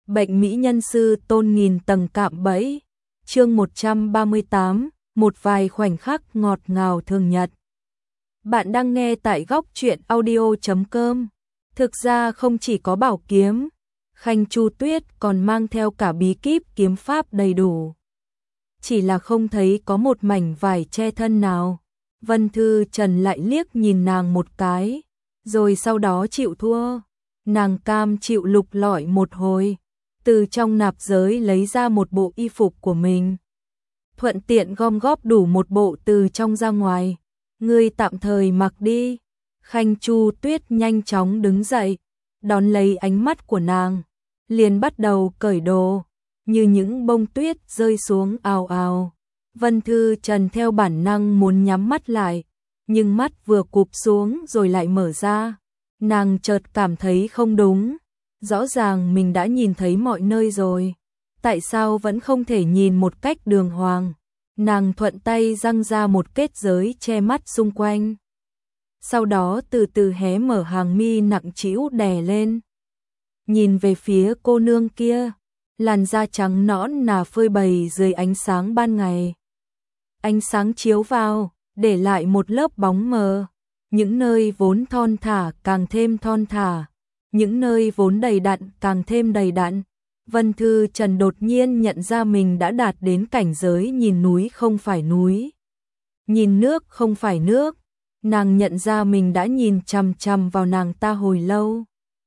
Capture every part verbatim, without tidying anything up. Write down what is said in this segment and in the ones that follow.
Bệnh mỹ nhân sư tôn nghìn tầng cạm bẫy. Chương một trăm ba mươi tám, một vài khoảnh khắc ngọt ngào thường nhật. Bạn đang nghe tại góc truyện audio chấm com. Thực ra không chỉ có bảo kiếm, Khanh Chu Tuyết còn mang theo cả bí kíp kiếm pháp đầy đủ. Chỉ là không thấy có một mảnh vải che thân nào. Vân Thư Trần lại liếc nhìn nàng một cái, rồi sau đó chịu thua. Nàng cam chịu lục lọi một hồi, từ trong nạp giới lấy ra một bộ y phục của mình. Thuận tiện gom góp đủ một bộ từ trong ra ngoài. Ngươi tạm thời mặc đi. Khanh Chu Tuyết nhanh chóng đứng dậy, đón lấy ánh mắt của nàng, liền bắt đầu cởi đồ, như những bông tuyết rơi xuống ào ào. Vân Thư Trần theo bản năng muốn nhắm mắt lại, nhưng mắt vừa cụp xuống rồi lại mở ra. Nàng chợt cảm thấy không đúng, rõ ràng mình đã nhìn thấy mọi nơi rồi, tại sao vẫn không thể nhìn một cách đường hoàng. Nàng thuận tay giăng ra một kết giới che mắt xung quanh, sau đó từ từ hé mở hàng mi nặng trĩu đè lên. Nhìn về phía cô nương kia, làn da trắng nõn nà phơi bày dưới ánh sáng ban ngày. Ánh sáng chiếu vào, để lại một lớp bóng mờ. Những nơi vốn thon thả càng thêm thon thả, những nơi vốn đầy đặn càng thêm đầy đặn. Vân Thư Trần đột nhiên nhận ra mình đã đạt đến cảnh giới nhìn núi không phải núi, nhìn nước không phải nước. Nàng nhận ra mình đã nhìn chằm chằm vào nàng ta hồi lâu,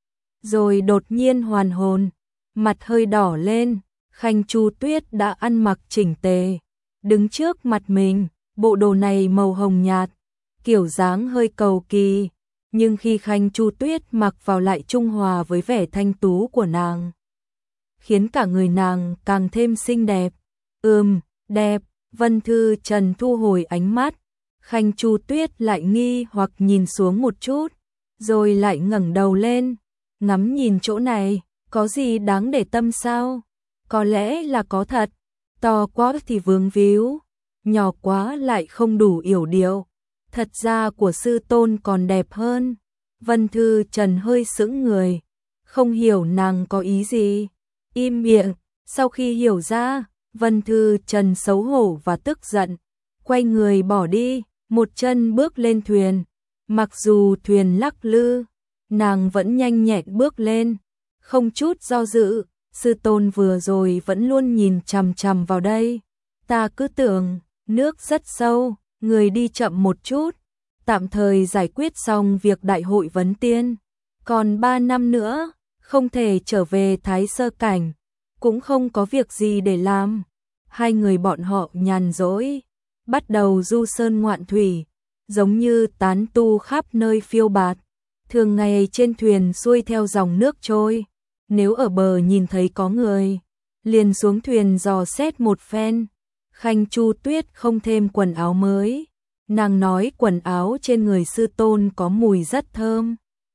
rồi đột nhiên hoàn hồn, mặt hơi đỏ lên. Khanh Chu Tuyết đã ăn mặc chỉnh tề, đứng trước mặt mình, bộ đồ này màu hồng nhạt, kiểu dáng hơi cầu kỳ, nhưng khi Khanh Chu Tuyết mặc vào lại trung hòa với vẻ thanh tú của nàng, khiến cả người nàng càng thêm xinh đẹp. Ừm, đẹp. Vân Thư Trần thu hồi ánh mắt, Khanh Chu Tuyết lại nghi hoặc nhìn xuống một chút, rồi lại ngẩng đầu lên, ngắm nhìn chỗ này, có gì đáng để tâm sao? Có lẽ là có thật, to quá thì vướng víu, nhỏ quá lại không đủ yểu điệu. Thật ra của sư tôn còn đẹp hơn. Vân Thư Trần hơi sững người, không hiểu nàng có ý gì. Im miệng. Sau khi hiểu ra, Vân Thư Trần xấu hổ và tức giận, quay người bỏ đi, một chân bước lên thuyền. Mặc dù thuyền lắc lư, nàng vẫn nhanh nhẹn bước lên, không chút do dự. Sư tôn vừa rồi vẫn luôn nhìn chằm chằm vào đây. Ta cứ tưởng nước rất sâu, người đi chậm một chút, tạm thời giải quyết xong việc đại hội vấn tiên. Còn ba năm nữa, không thể trở về Thái Sơ Cảnh, cũng không có việc gì để làm. Hai người bọn họ nhàn rỗi, bắt đầu du sơn ngoạn thủy, giống như tán tu khắp nơi phiêu bạt. Thường ngày trên thuyền xuôi theo dòng nước trôi, nếu ở bờ nhìn thấy có người, liền xuống thuyền dò xét một phen. Khanh Chu Tuyết không thêm quần áo mới, nàng nói quần áo trên người sư tôn có mùi rất thơm.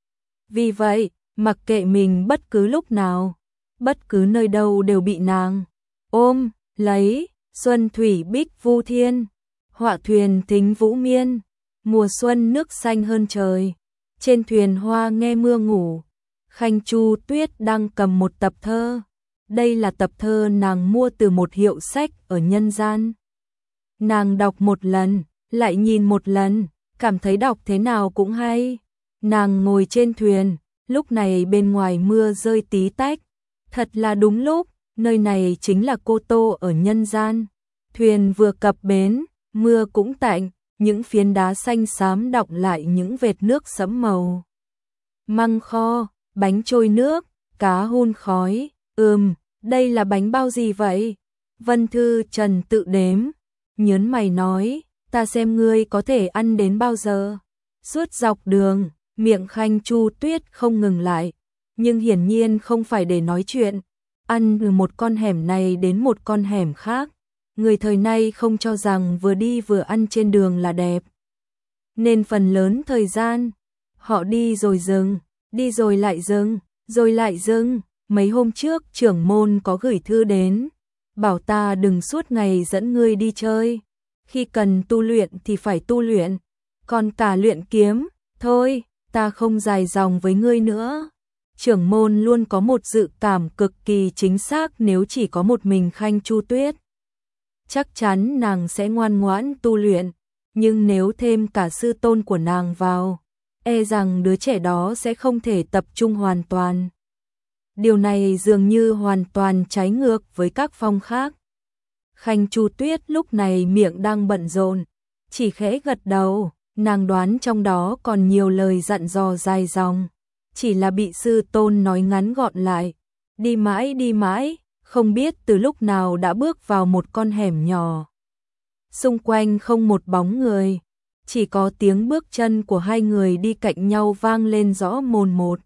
Vì vậy, mặc kệ mình bất cứ lúc nào, bất cứ nơi đâu đều bị nàng ôm lấy. Xuân thủy bích vu thiên, họa thuyền thính vũ miên. Mùa xuân nước xanh hơn trời, trên thuyền hoa nghe mưa ngủ. Khanh Chu Tuyết đang cầm một tập thơ. Đây là tập thơ nàng mua từ một hiệu sách ở nhân gian. Nàng đọc một lần, lại nhìn một lần, cảm thấy đọc thế nào cũng hay. Nàng ngồi trên thuyền, lúc này bên ngoài mưa rơi tí tách. Thật là đúng lúc, nơi này chính là Cô Tô ở nhân gian. Thuyền vừa cập bến, mưa cũng tạnh, những phiến đá xanh xám đọng lại những vệt nước sẫm màu. Măng kho, bánh trôi nước, cá hun khói. Ừm, đây là bánh bao gì vậy? Vân Thư Trần tự đếm, nhớn mày nói, ta xem ngươi có thể ăn đến bao giờ. Suốt dọc đường, miệng Khanh Chu Tuyết không ngừng lại, nhưng hiển nhiên không phải để nói chuyện. Ăn từ một con hẻm này đến một con hẻm khác, người thời nay không cho rằng vừa đi vừa ăn trên đường là đẹp. Nên phần lớn thời gian, họ đi rồi dừng, đi rồi lại dừng, rồi lại dừng. Mấy hôm trước trưởng môn có gửi thư đến, bảo ta đừng suốt ngày dẫn ngươi đi chơi. Khi cần tu luyện thì phải tu luyện, còn cả luyện kiếm, thôi, ta không dài dòng với ngươi nữa. trưởng môn luôn có một dự cảm cực kỳ chính xác nếu chỉ có một mình Khanh Chu Tuyết. Chắc chắn nàng sẽ ngoan ngoãn tu luyện, nhưng nếu thêm cả sư tôn của nàng vào, e rằng đứa trẻ đó sẽ không thể tập trung hoàn toàn. Điều này dường như hoàn toàn trái ngược với các phong khác. Khanh Chu Tuyết lúc này miệng đang bận rộn, chỉ khẽ gật đầu, nàng đoán trong đó còn nhiều lời dặn dò dài dòng, chỉ là bị sư tôn nói ngắn gọn lại. Đi mãi đi mãi, không biết từ lúc nào đã bước vào một con hẻm nhỏ. Xung quanh không một bóng người, chỉ có tiếng bước chân của hai người đi cạnh nhau vang lên rõ mồn một.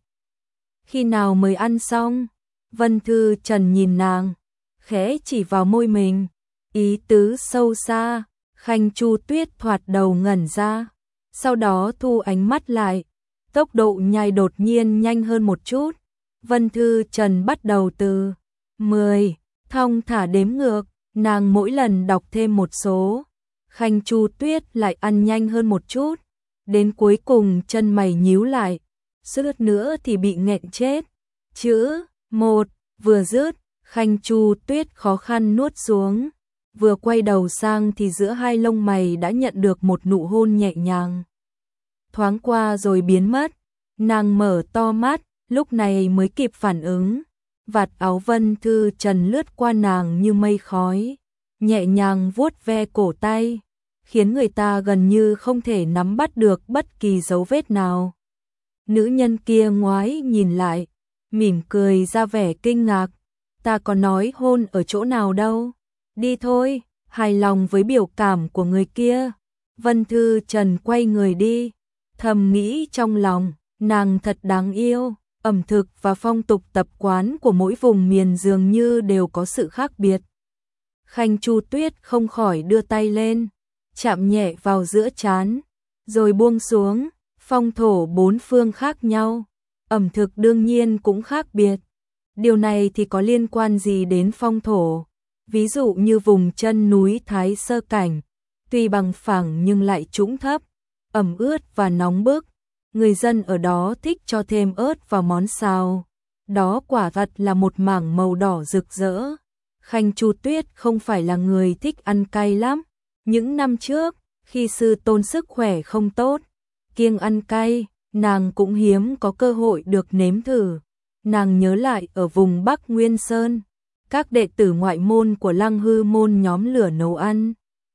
Khi nào mới ăn xong? Vân Thư Trần nhìn nàng, khẽ chỉ vào môi mình, ý tứ sâu xa. Khanh Chu Tuyết thoạt đầu ngẩn ra, sau đó thu ánh mắt lại, tốc độ nhai đột nhiên nhanh hơn một chút. Vân Thư Trần bắt đầu từ mười, thong thả đếm ngược, nàng mỗi lần đọc thêm một số. Khanh Chu Tuyết lại ăn nhanh hơn một chút, đến cuối cùng chân mày nhíu lại, suýt nữa thì bị nghẹn chết. Chữ một vừa dứt, Khanh Chu Tuyết khó khăn nuốt xuống, vừa quay đầu sang thì giữa hai lông mày đã nhận được một nụ hôn nhẹ nhàng. Thoáng qua rồi biến mất, nàng mở to mắt, lúc này mới kịp phản ứng. Vạt áo Vân Thư Trần lướt qua nàng như mây khói, nhẹ nhàng vuốt ve cổ tay, khiến người ta gần như không thể nắm bắt được bất kỳ dấu vết nào. Nữ nhân kia ngoái nhìn lại, mỉm cười ra vẻ kinh ngạc. Ta có nói hôn ở chỗ nào đâu. Đi thôi, hài lòng với biểu cảm của người kia. Vân Thư Trần quay người đi, thầm nghĩ trong lòng, nàng thật đáng yêu. Ẩm thực và phong tục tập quán của mỗi vùng miền dường như đều có sự khác biệt. Khanh Chu Tuyết không khỏi đưa tay lên, chạm nhẹ vào giữa trán, rồi buông xuống. Phong thổ bốn phương khác nhau, ẩm thực đương nhiên cũng khác biệt. Điều này thì có liên quan gì đến phong thổ? Ví dụ như vùng chân núi Thái Sơ Cảnh, tuy bằng phẳng nhưng lại trũng thấp, ẩm ướt và nóng bức. Người dân ở đó thích cho thêm ớt vào món xào. Đó quả thật là một mảng màu đỏ rực rỡ. Khanh Chu Tuyết không phải là người thích ăn cay lắm. Những năm trước, khi sư tôn sức khỏe không tốt, kiêng ăn cay, nàng cũng hiếm có cơ hội được nếm thử. Nàng nhớ lại ở vùng Bắc Nguyên Sơn, các đệ tử ngoại môn của Lăng Hư môn nhóm lửa nấu ăn.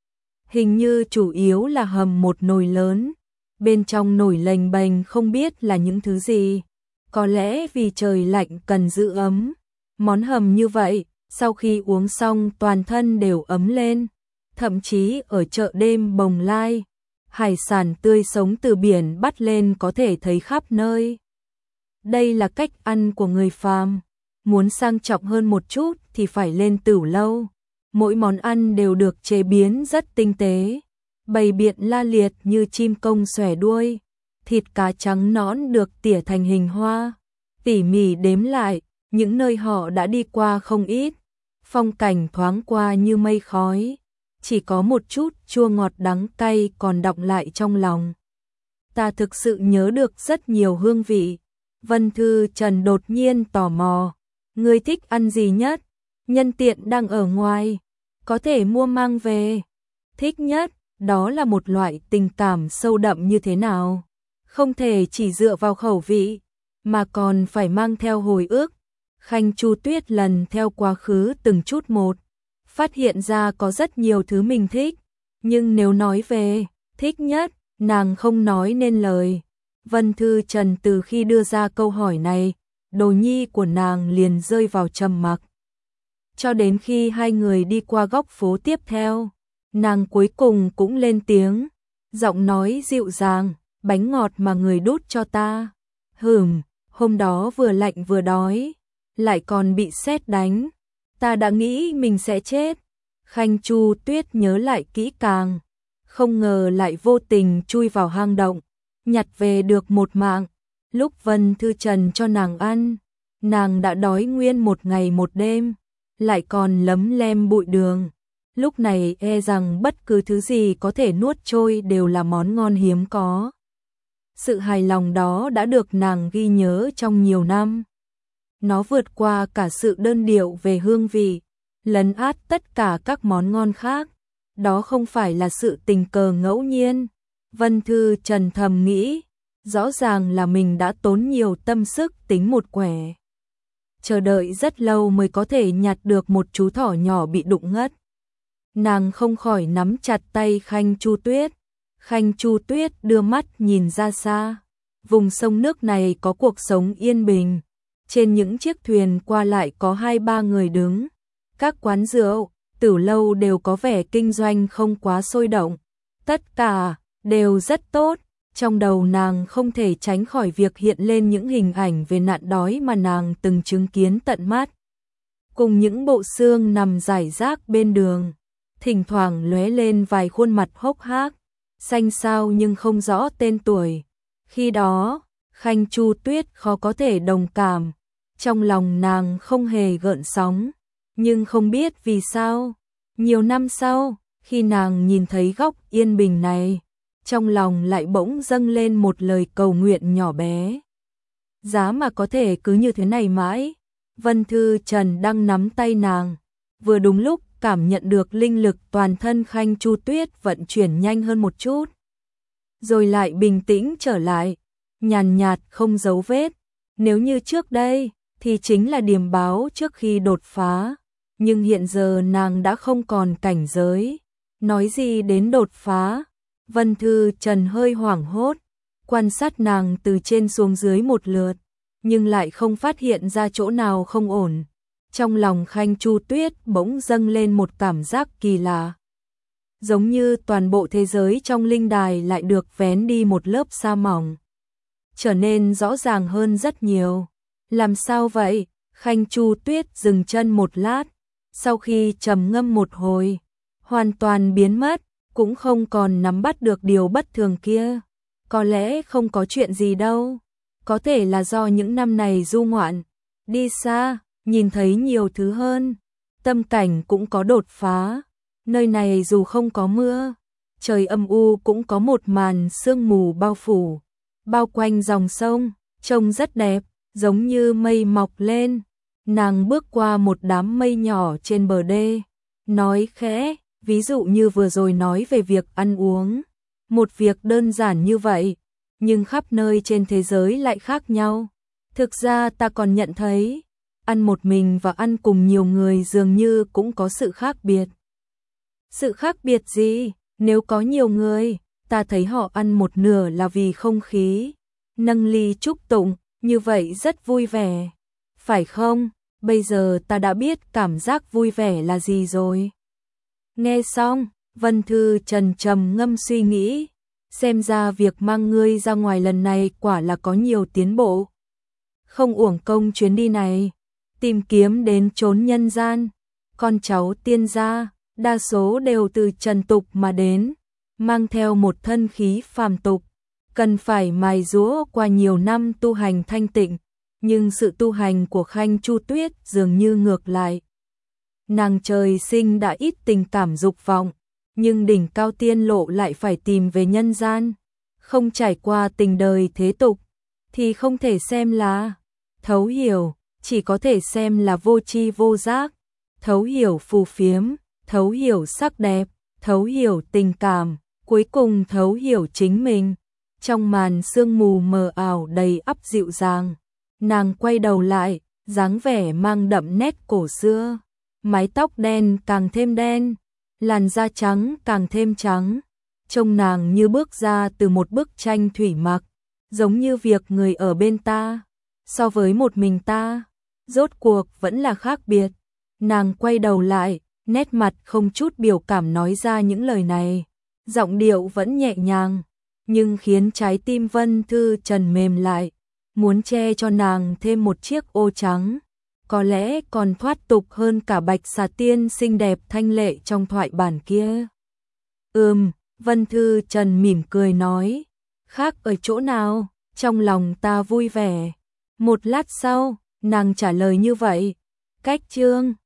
Hình như chủ yếu là hầm một nồi lớn, bên trong nồi lềnh bềnh không biết là những thứ gì. Có lẽ vì trời lạnh cần giữ ấm. Món hầm như vậy, sau khi uống xong toàn thân đều ấm lên. Thậm chí ở chợ đêm Bồng Lai, hải sản tươi sống từ biển bắt lên có thể thấy khắp nơi. Đây là cách ăn của người phàm. Muốn sang trọng hơn một chút thì phải lên Tửu Lâu. Mỗi món ăn đều được chế biến rất tinh tế, bày biện la liệt như chim công xòe đuôi. Thịt cá trắng nõn được tỉa thành hình hoa, tỉ mỉ đếm lại, những nơi họ đã đi qua không ít. Phong cảnh thoáng qua như mây khói, chỉ có một chút chua ngọt đắng cay còn đọng lại trong lòng. Ta thực sự nhớ được rất nhiều hương vị. Vân Thư Trần đột nhiên tò mò, ngươi thích ăn gì nhất? Nhân tiện đang ở ngoài, có thể mua mang về. Thích nhất, đó là một loại tình cảm sâu đậm như thế nào? Không thể chỉ dựa vào khẩu vị, mà còn phải mang theo hồi ức. Khanh Chu Tuyết lần theo quá khứ từng chút một, phát hiện ra có rất nhiều thứ mình thích, nhưng nếu nói về thích nhất, nàng không nói nên lời. Vân Thư Trần từ khi đưa ra câu hỏi này, đồ nhi của nàng liền rơi vào trầm mặc. Cho đến khi hai người đi qua góc phố tiếp theo, nàng cuối cùng cũng lên tiếng, giọng nói dịu dàng, bánh ngọt mà người đút cho ta. Hửm, hôm đó vừa lạnh vừa đói, lại còn bị sét đánh, ta đã nghĩ mình sẽ chết. Khanh Chu Tuyết nhớ lại kỹ càng, không ngờ lại vô tình chui vào hang động, nhặt về được một mạng. Lúc Vân Thư Trần cho nàng ăn, nàng đã đói nguyên một ngày một đêm, lại còn lấm lem bụi đường. Lúc này e rằng bất cứ thứ gì có thể nuốt trôi đều là món ngon hiếm có. Sự hài lòng đó đã được nàng ghi nhớ trong nhiều năm. Nó vượt qua cả sự đơn điệu về hương vị, lấn át tất cả các món ngon khác. Đó không phải là sự tình cờ ngẫu nhiên. Vân Thư Trần thầm nghĩ, rõ ràng là mình đã tốn nhiều tâm sức tính một quẻ. Chờ đợi rất lâu mới có thể nhặt được một chú thỏ nhỏ bị đụng ngất. Nàng không khỏi nắm chặt tay Khanh Chu Tuyết. Khanh Chu Tuyết đưa mắt nhìn ra xa. Vùng sông nước này có cuộc sống yên bình. Trên những chiếc thuyền qua lại có hai ba người đứng. Các quán rượu, tử lâu đều có vẻ kinh doanh không quá sôi động. Tất cả đều rất tốt. Trong đầu nàng không thể tránh khỏi việc hiện lên những hình ảnh về nạn đói mà nàng từng chứng kiến tận mắt. Cùng những bộ xương nằm rải rác bên đường. Thỉnh thoảng lóe lên vài khuôn mặt hốc hác, xanh xao nhưng không rõ tên tuổi. Khi đó, Khanh Chu Tuyết khó có thể đồng cảm. Trong lòng nàng không hề gợn sóng. Nhưng không biết vì sao, nhiều năm sau, khi nàng nhìn thấy góc yên bình này, trong lòng lại bỗng dâng lên một lời cầu nguyện nhỏ bé. Giá mà có thể cứ như thế này mãi. Vân Thư Trần đang nắm tay nàng, vừa đúng lúc cảm nhận được linh lực toàn thân Khanh Chu Tuyết vận chuyển nhanh hơn một chút. Rồi lại bình tĩnh trở lại, nhàn nhạt không dấu vết. Nếu như trước đây, thì chính là điềm báo trước khi đột phá. Nhưng hiện giờ nàng đã không còn cảnh giới. Nói gì đến đột phá? Vân Thư Trần hơi hoảng hốt, quan sát nàng từ trên xuống dưới một lượt, nhưng lại không phát hiện ra chỗ nào không ổn. Trong lòng Khanh Chu Tuyết bỗng dâng lên một cảm giác kỳ lạ. Giống như toàn bộ thế giới trong linh đài lại được vén đi một lớp sa mỏng. Trở nên rõ ràng hơn rất nhiều. Làm sao vậy? Khanh Chu Tuyết dừng chân một lát. Sau khi trầm ngâm một hồi, hoàn toàn biến mất, cũng không còn nắm bắt được điều bất thường kia. Có lẽ không có chuyện gì đâu. Có thể là do những năm này du ngoạn, đi xa, nhìn thấy nhiều thứ hơn. Tâm cảnh cũng có đột phá. Nơi này dù không có mưa, trời âm u cũng có một màn sương mù bao phủ, bao quanh dòng sông, trông rất đẹp, giống như mây mọc lên. Nàng bước qua một đám mây nhỏ trên bờ đê, nói khẽ, ví dụ như vừa rồi nói về việc ăn uống. Một việc đơn giản như vậy, nhưng khắp nơi trên thế giới lại khác nhau. Thực ra ta còn nhận thấy, ăn một mình và ăn cùng nhiều người dường như cũng có sự khác biệt. Sự khác biệt gì? Nếu có nhiều người, ta thấy họ ăn một nửa là vì không khí. Nâng ly chúc tụng, như vậy rất vui vẻ. Phải không? Bây giờ ta đã biết cảm giác vui vẻ là gì rồi. Nghe xong, Vân Thư Trần trầm ngâm suy nghĩ. Xem ra việc mang ngươi ra ngoài lần này quả là có nhiều tiến bộ. Không uổng công chuyến đi này. Tìm kiếm đến chốn nhân gian. Con cháu tiên gia, đa số đều từ trần tục mà đến. Mang theo một thân khí phàm tục. Cần phải mài giũa qua nhiều năm tu hành thanh tịnh. Nhưng sự tu hành của Khanh Chu Tuyết dường như ngược lại. Nàng trời sinh đã ít tình cảm dục vọng, nhưng đỉnh cao tiên lộ lại phải tìm về nhân gian. Không trải qua tình đời thế tục, thì không thể xem là thấu hiểu, chỉ có thể xem là vô tri vô giác. Thấu hiểu phù phiếm, thấu hiểu sắc đẹp, thấu hiểu tình cảm, cuối cùng thấu hiểu chính mình. Trong màn sương mù mờ ảo đầy ắp dịu dàng, nàng quay đầu lại, dáng vẻ mang đậm nét cổ xưa. Mái tóc đen càng thêm đen, làn da trắng càng thêm trắng. Trông nàng như bước ra từ một bức tranh thủy mặc, giống như việc người ở bên ta, so với một mình ta, rốt cuộc vẫn là khác biệt. Nàng quay đầu lại, nét mặt không chút biểu cảm nói ra những lời này. Giọng điệu vẫn nhẹ nhàng, nhưng khiến trái tim Vân Thư Trần mềm lại, muốn che cho nàng thêm một chiếc ô trắng. Có lẽ còn thoát tục hơn cả bạch xà tiên xinh đẹp thanh lệ trong thoại bản kia. Ừm, Vân Thư Trần mỉm cười nói. Khác ở chỗ nào? Trong lòng ta vui vẻ. Một lát sau, nàng trả lời như vậy. Cách chương